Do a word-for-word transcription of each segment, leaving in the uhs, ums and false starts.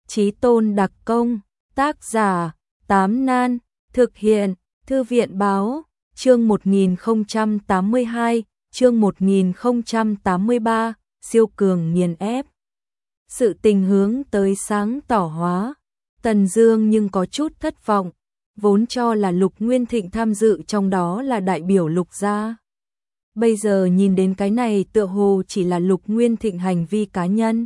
Chí Tôn đặc công, tác giả, Tám Nan, thực hiện, Thư viện báo, chương một nghìn không trăm tám mươi hai, chương một nghìn không trăm tám mươi ba, siêu cường nghiền ép. Sự tình hướng tới sáng tỏ hóa, Tần Dương nhưng có chút thất vọng, vốn cho là Lục Nguyên Thịnh tham dự trong đó là đại biểu Lục gia. Bây giờ nhìn đến cái này tựa hồ chỉ là Lục Nguyên Thịnh hành vi cá nhân.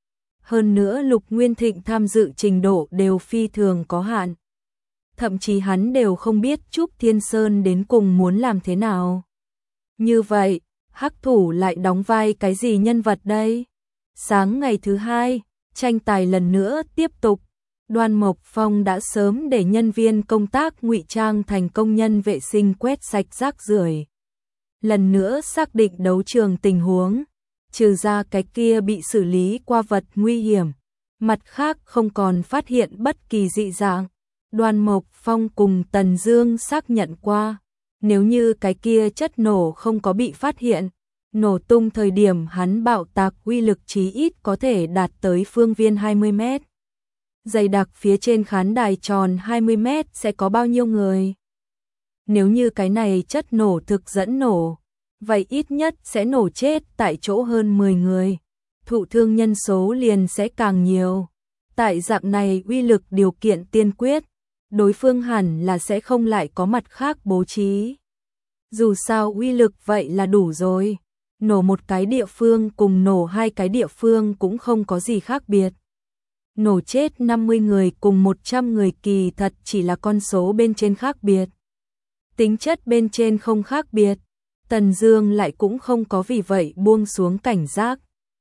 Hơn nữa Lục Nguyên Thịnh tham dự trình độ đều phi thường có hạn. Thậm chí hắn đều không biết Trúc Thiên Sơn đến cùng muốn làm thế nào. Như vậy, Hắc Thủ lại đóng vai cái gì nhân vật đây? Sáng ngày thứ hai, tranh tài lần nữa tiếp tục. Đoan Mộc Phong đã sớm để nhân viên công tác ngụy trang thành công nhân vệ sinh quét sạch rác rưởi. Lần nữa xác định đấu trường tình huống, trừ ra cái kia bị xử lý qua vật nguy hiểm, mặt khác không còn phát hiện bất kỳ dị dạng. Đoan Mộc Phong cùng Tần Dương xác nhận qua, nếu như cái kia chất nổ không có bị phát hiện, nổ tung thời điểm hắn bạo tạc uy lực chí ít có thể đạt tới phương viên hai mươi mét. Dày đặc phía trên khán đài tròn hai mươi mét sẽ có bao nhiêu người? Nếu như cái này chất nổ thực dẫn nổ, vậy ít nhất sẽ nổ chết tại chỗ hơn mười người, thụ thương nhân số liền sẽ càng nhiều. Tại dạng này uy lực điều kiện tiên quyết, đối phương hẳn là sẽ không lại có mặt khác bố trí. Dù sao uy lực vậy là đủ rồi, nổ một cái địa phương cùng nổ hai cái địa phương cũng không có gì khác biệt. Nổ chết năm mươi người cùng một trăm người kỳ thật chỉ là con số bên trên khác biệt. Tính chất bên trên không khác biệt, Tần Dương lại cũng không có vì vậy buông xuống cảnh giác.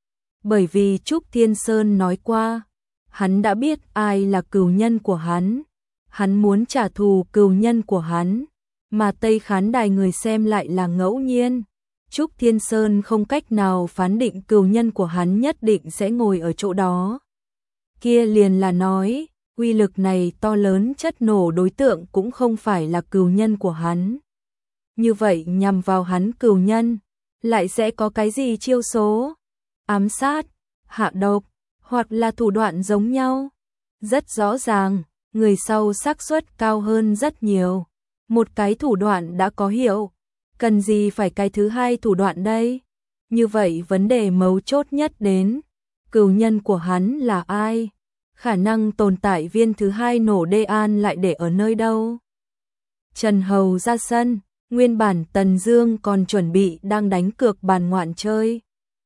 Bởi vì Trúc Thiên Sơn nói qua, hắn đã biết ai là cừu nhân của hắn, hắn muốn trả thù cừu nhân của hắn, mà Tây khán đài người xem lại là ngẫu nhiên. Trúc Thiên Sơn không cách nào phán định cừu nhân của hắn nhất định sẽ ngồi ở chỗ đó. Kia liền là nói, uy lực này to lớn chất nổ đối tượng cũng không phải là cừu nhân của hắn. Như vậy nhằm vào hắn cừu nhân, lại sẽ có cái gì chiêu số? Ám sát, hạ độc, hoặc là thủ đoạn giống nhau? Rất rõ ràng, người sau xác suất cao hơn rất nhiều. Một cái thủ đoạn đã có hiệu, cần gì phải cái thứ hai thủ đoạn đây? Như vậy vấn đề mấu chốt nhất đến, cừu nhân của hắn là ai? Khả năng tồn tại viên thứ hai nổ đê an lại để ở nơi đâu? Trần Hầu ra sân, nguyên bản Tần Dương còn chuẩn bị đang đánh cược bàn ngoạn chơi.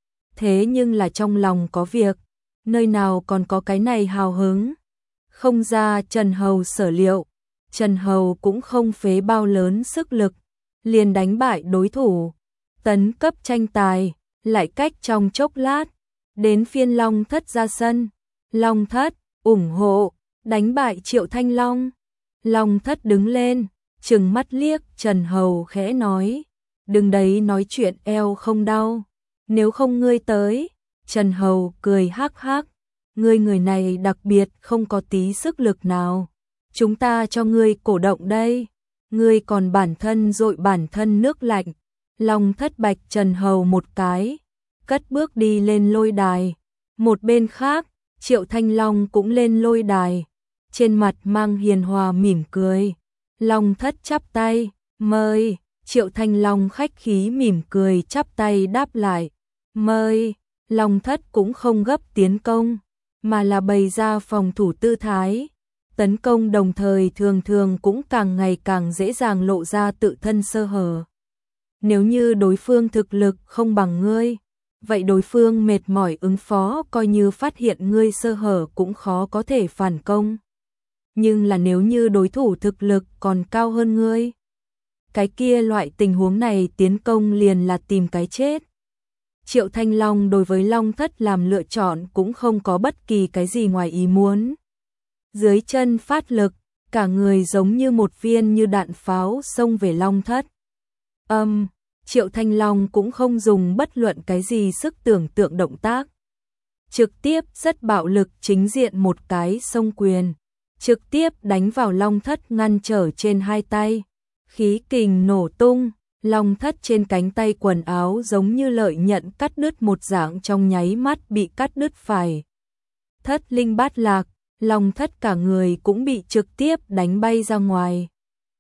Thế nhưng là trong lòng có việc, nơi nào còn có cái này hào hứng. Không ra Trần Hầu sở liệu, Trần Hầu cũng không phế bao lớn sức lực, liền đánh bại đối thủ. Tấn cấp tranh tài, lại cách trong chốc lát, đến phiên Long Thất ra sân. Long Thất, ủng hộ, đánh bại Triệu Thanh Long. Long Thất đứng lên, trừng mắt liếc Trần Hầu khẽ nói, đừng đấy nói chuyện eo không đau, nếu không ngươi tới. Trần Hầu cười hắc hắc, ngươi người này đặc biệt không có tí sức lực nào, chúng ta cho ngươi cổ động đây, ngươi còn bản thân dội bản thân nước lạnh. Long Thất bạch Trần Hầu một cái, cất bước đi lên lôi đài. Một bên khác, Triệu Thanh Long cũng lên lôi đài, trên mặt mang hiền hòa mỉm cười. Long Thất chắp tay, mời. Triệu Thanh Long khách khí mỉm cười chắp tay đáp lại, mời. Long Thất cũng không gấp tiến công, mà là bày ra phòng thủ tư thái. Tấn công đồng thời thường thường cũng càng ngày càng dễ dàng lộ ra tự thân sơ hở. Nếu như đối phương thực lực không bằng ngươi, vậy đối phương mệt mỏi ứng phó, coi như phát hiện ngươi sơ hở cũng khó có thể phản công. Nhưng là nếu như đối thủ thực lực còn cao hơn ngươi, cái kia loại tình huống này tiến công liền là tìm cái chết. Triệu Thanh Long đối với Long Thất làm lựa chọn cũng không có bất kỳ cái gì ngoài ý muốn. Dưới chân phát lực, cả người giống như một viên như đạn pháo xông về Long Thất. Âm, um, Triệu Thanh Long cũng không dùng bất luận cái gì sức tưởng tượng động tác. Trực tiếp rất bạo lực chính diện một cái xông quyền, trực tiếp đánh vào Long Thất ngăn trở trên hai tay. Khí kình nổ tung, Long Thất trên cánh tay quần áo giống như lợi nhận cắt đứt một dạng trong nháy mắt bị cắt đứt phải. Thất linh bát lạc, Long Thất cả người cũng bị trực tiếp đánh bay ra ngoài.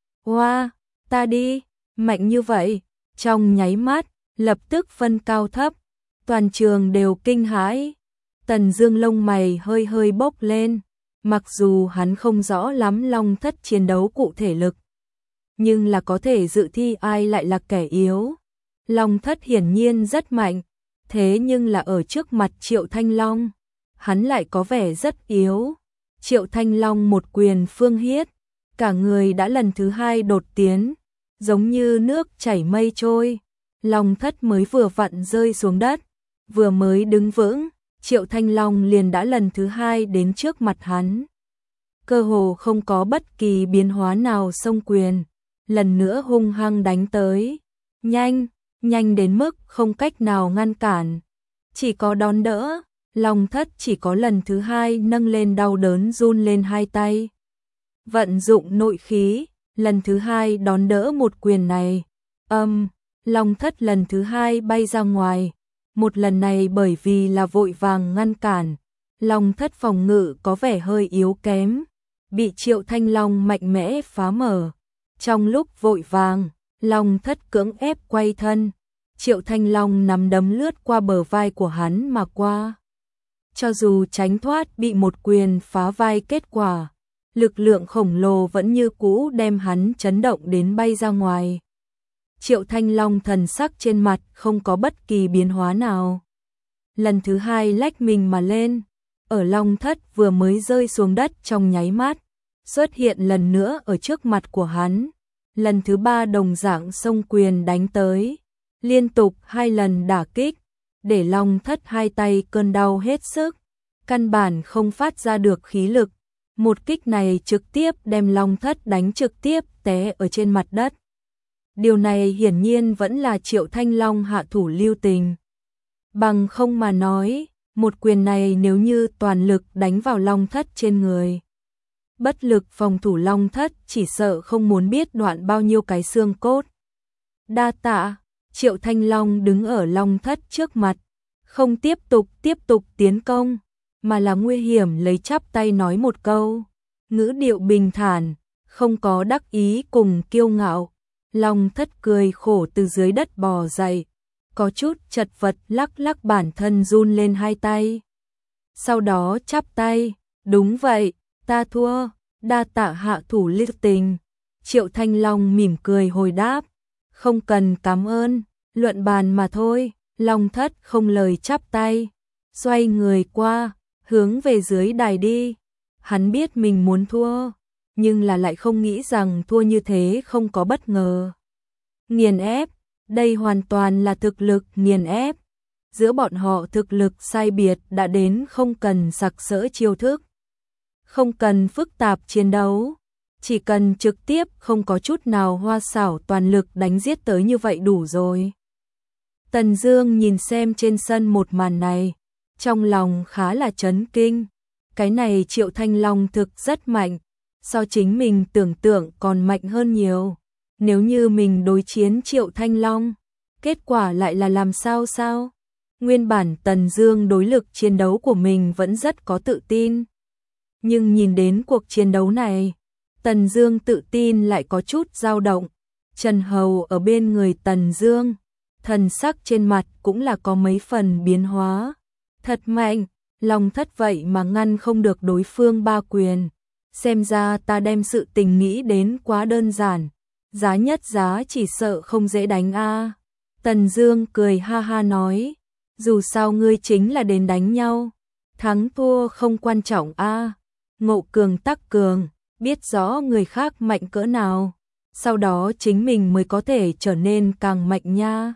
Oa, ta đi, mạnh như vậy, trong nháy mắt, lập tức phân cao thấp, toàn trường đều kinh hãi. Tần Dương lông mày hơi hơi bốc lên, mặc dù hắn không rõ lắm Long Thất chiến đấu cụ thể lực, nhưng là có thể dự thi ai lại là kẻ yếu. Long Thất hiển nhiên rất mạnh, thế nhưng là ở trước mặt Triệu Thanh Long, hắn lại có vẻ rất yếu. Triệu Thanh Long một quyền phương hiết, cả người đã lần thứ hai đột tiến, giống như nước chảy mây trôi. Long Thất mới vừa vặn rơi xuống đất, vừa mới đứng vững, Triệu Thanh Long liền đã lần thứ hai đến trước mặt hắn. Cơ hồ không có bất kỳ biến hóa nào xông quyền, lần nữa hung hăng đánh tới. Nhanh, nhanh đến mức không cách nào ngăn cản, chỉ có đón đỡ. Long Thất chỉ có lần thứ hai nâng lên đau đớn run lên hai tay. Vận dụng nội khí, lần thứ hai đón đỡ một quyền này. Âm, um, Long Thất lần thứ hai bay ra ngoài. Một lần này bởi vì là vội vàng ngăn cản, Long Thất phòng ngự có vẻ hơi yếu kém, bị Triệu Thanh Long mạnh mẽ phá mở. Trong lúc vội vàng, Long Thất cưỡng ép quay thân, Triệu Thanh Long nắm đấm lướt qua bờ vai của hắn mà qua. Cho dù tránh thoát bị một quyền phá vai kết quả, lực lượng khổng lồ vẫn như cũ đem hắn chấn động đến bay ra ngoài. Triệu Thanh Long thần sắc trên mặt không có bất kỳ biến hóa nào. Lần thứ hai lách mình mà lên, ở Long Thất vừa mới rơi xuống đất trong nháy mắt, xuất hiện lần nữa ở trước mặt của hắn. Lần thứ ba đồng dạng xông quyền đánh tới, liên tục hai lần đả kích, để Long Thất hai tay cơn đau hết sức, căn bản không phát ra được khí lực. Một kích này trực tiếp đem Long Thất đánh trực tiếp té ở trên mặt đất. Điều này hiển nhiên vẫn là Triệu Thanh Long hạ thủ lưu tình. Bằng không mà nói, một quyền này nếu như toàn lực đánh vào Long Thất trên người, bất lực phòng thủ Long Thất chỉ sợ không muốn biết đoạn bao nhiêu cái xương cốt. Đa tạ. Triệu Thanh Long đứng ở Long Thất trước mặt, không tiếp tục tiếp tục tiến công, mà là nguy hiểm lấy chắp tay nói một câu, ngữ điệu bình thản, không có đắc ý cùng kiêu ngạo. Long Thất cười khổ từ dưới đất bò dậy, có chút chật vật lắc lắc bản thân run lên hai tay. Sau đó chắp tay, đúng vậy, ta thua, đa tạ hạ thủ lưu tình. Triệu Thanh Long mỉm cười hồi đáp, không cần cảm ơn, luận bàn mà thôi. Long Thất không lời chắp tay, xoay người qua, hướng về dưới đài đi. Hắn biết mình muốn thua, nhưng là lại không nghĩ rằng thua như thế không có bất ngờ. Nghiền ép, đây hoàn toàn là thực lực nghiền ép. Giữa bọn họ thực lực sai biệt đã đến không cần sặc sỡ chiêu thức, không cần phức tạp chiến đấu, chỉ cần trực tiếp không có chút nào hoa xảo toàn lực đánh giết tới như vậy đủ rồi. Tần Dương nhìn xem trên sân một màn này, trong lòng khá là chấn kinh. Cái này Triệu Thanh Long thực rất mạnh, so chính mình tưởng tượng còn mạnh hơn nhiều. Nếu như mình đối chiến Triệu Thanh Long, kết quả lại là làm sao sao? Nguyên bản Tần Dương đối lực chiến đấu của mình vẫn rất có tự tin. Nhưng nhìn đến cuộc chiến đấu này, Tần Dương tự tin lại có chút dao động. Trần Hầu ở bên người Tần Dương, thần sắc trên mặt cũng là có mấy phần biến hóa. Thật mạnh, Long Thất vậy mà ngăn không được đối phương ba quyền. Xem ra ta đem sự tình nghĩ đến quá đơn giản, giá nhất giá chỉ sợ không dễ đánh a. À. Tần Dương cười ha ha nói, dù sao ngươi chính là đến đánh nhau, thắng thua không quan trọng a. À. Ngộ cường tắc cường, biết rõ người khác mạnh cỡ nào, sau đó chính mình mới có thể trở nên càng mạnh nha.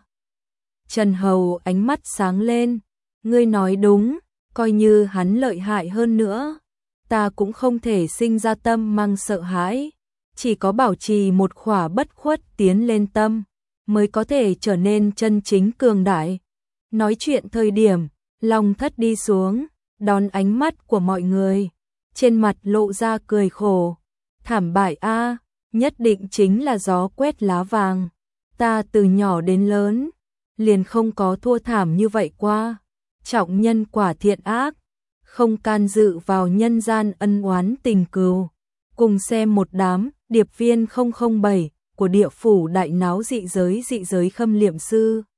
Trần Hầu ánh mắt sáng lên, ngươi nói đúng, coi như hắn lợi hại hơn nữa, ta cũng không thể sinh ra tâm mang sợ hãi, chỉ có bảo trì một khỏa bất khuất tiến lên tâm, mới có thể trở nên chân chính cường đại. Nói chuyện thời điểm, Long Thất đi xuống, đón ánh mắt của mọi người, trên mặt lộ ra cười khổ, thảm bại a, nhất định chính là gió quét lá vàng, ta từ nhỏ đến lớn, liền không có thua thảm như vậy qua, trọng nhân quả thiện ác, không can dự vào nhân gian ân oán tình cừu. Cùng xem một đám điệp viên không không bảy của địa phủ đại náo dị giới dị giới khâm liệm sư.